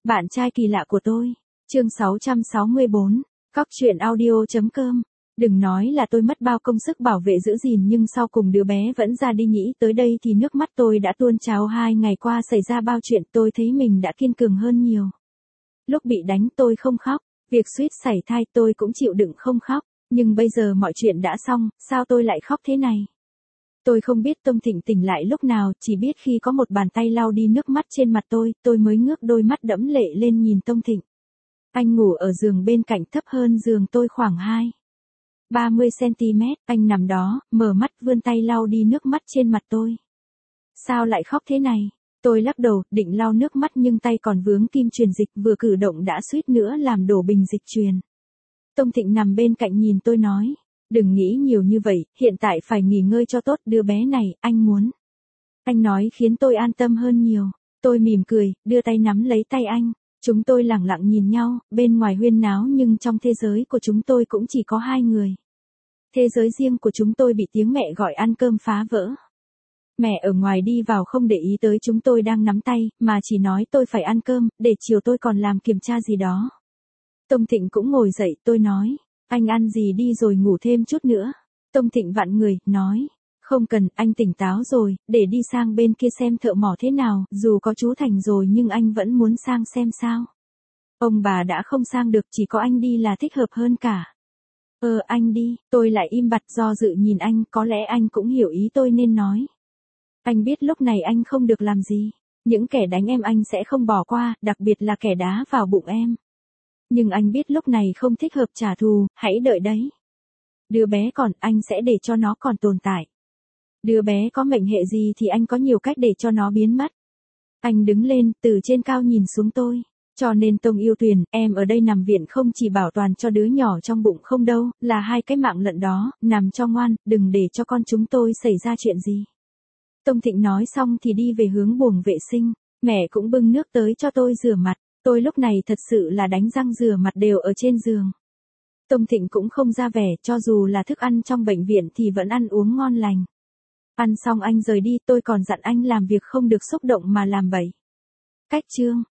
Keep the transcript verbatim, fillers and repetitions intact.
Bạn trai kỳ lạ của tôi. Chương sáu trăm sáu mươi bốn. Cóc truyện audio.com. Đừng nói là tôi mất bao công sức bảo vệ giữ gìn nhưng sau cùng đứa bé vẫn ra đi, nghĩ tới đây thì nước mắt tôi đã tuôn trào. Hai ngày qua xảy ra bao chuyện, tôi thấy mình đã kiên cường hơn nhiều. Lúc bị đánh tôi không khóc, việc suýt sảy thai tôi cũng chịu đựng không khóc, nhưng bây giờ mọi chuyện đã xong, sao tôi lại khóc thế này? Tôi không biết Tông Thịnh tỉnh lại lúc nào, chỉ biết khi có một bàn tay lau đi nước mắt trên mặt tôi, tôi mới ngước đôi mắt đẫm lệ lên nhìn Tông Thịnh. Anh ngủ ở giường bên cạnh, thấp hơn giường tôi khoảng hai ba mươi xăng-ti-mét, anh nằm đó, mở mắt vươn tay lau đi nước mắt trên mặt tôi. Sao lại khóc thế này? Tôi lắc đầu, định lau nước mắt nhưng tay còn vướng kim truyền dịch, vừa cử động đã suýt nữa làm đổ bình dịch truyền. Tông Thịnh nằm bên cạnh nhìn tôi nói, đừng nghĩ nhiều như vậy, hiện tại phải nghỉ ngơi cho tốt, đứa bé này, anh muốn. Anh nói khiến tôi an tâm hơn nhiều. Tôi mỉm cười, đưa tay nắm lấy tay anh. Chúng tôi lặng lặng nhìn nhau, bên ngoài huyên náo nhưng trong thế giới của chúng tôi cũng chỉ có hai người. Thế giới riêng của chúng tôi bị tiếng mẹ gọi ăn cơm phá vỡ. Mẹ ở ngoài đi vào không để ý tới chúng tôi đang nắm tay, mà chỉ nói tôi phải ăn cơm, để chiều tôi còn làm kiểm tra gì đó. Tông Thịnh cũng ngồi dậy, tôi nói, anh ăn gì đi rồi ngủ thêm chút nữa. Tông Thịnh vặn người, nói, không cần, anh tỉnh táo rồi, để đi sang bên kia xem thợ mỏ thế nào, dù có chú Thành rồi nhưng anh vẫn muốn sang xem sao. Ông bà đã không sang được, chỉ có anh đi là thích hợp hơn cả. Ờ anh đi, tôi lại im bặt do dự nhìn anh, có lẽ anh cũng hiểu ý tôi nên nói. Anh biết lúc này anh không được làm gì, những kẻ đánh em anh sẽ không bỏ qua, đặc biệt là kẻ đá vào bụng em. Nhưng anh biết lúc này không thích hợp trả thù, hãy đợi đấy. Đứa bé còn, anh sẽ để cho nó còn tồn tại. Đứa bé có mệnh hệ gì thì anh có nhiều cách để cho nó biến mất. Anh đứng lên, từ trên cao nhìn xuống tôi. Cho nên Tông yêu Tuyền, em ở đây nằm viện không chỉ bảo toàn cho đứa nhỏ trong bụng không đâu, là hai cái mạng lận đó, nằm cho ngoan, đừng để cho con chúng tôi xảy ra chuyện gì. Tông Thịnh nói xong thì đi về hướng buồng vệ sinh, mẹ cũng bưng nước tới cho tôi rửa mặt. Tôi lúc này thật sự là đánh răng rửa mặt đều ở trên giường. Tông Thịnh cũng không ra vẻ, cho dù là thức ăn trong bệnh viện thì vẫn ăn uống ngon lành. Ăn xong anh rời đi, tôi còn dặn anh làm việc không được xúc động mà làm bậy. Cách chương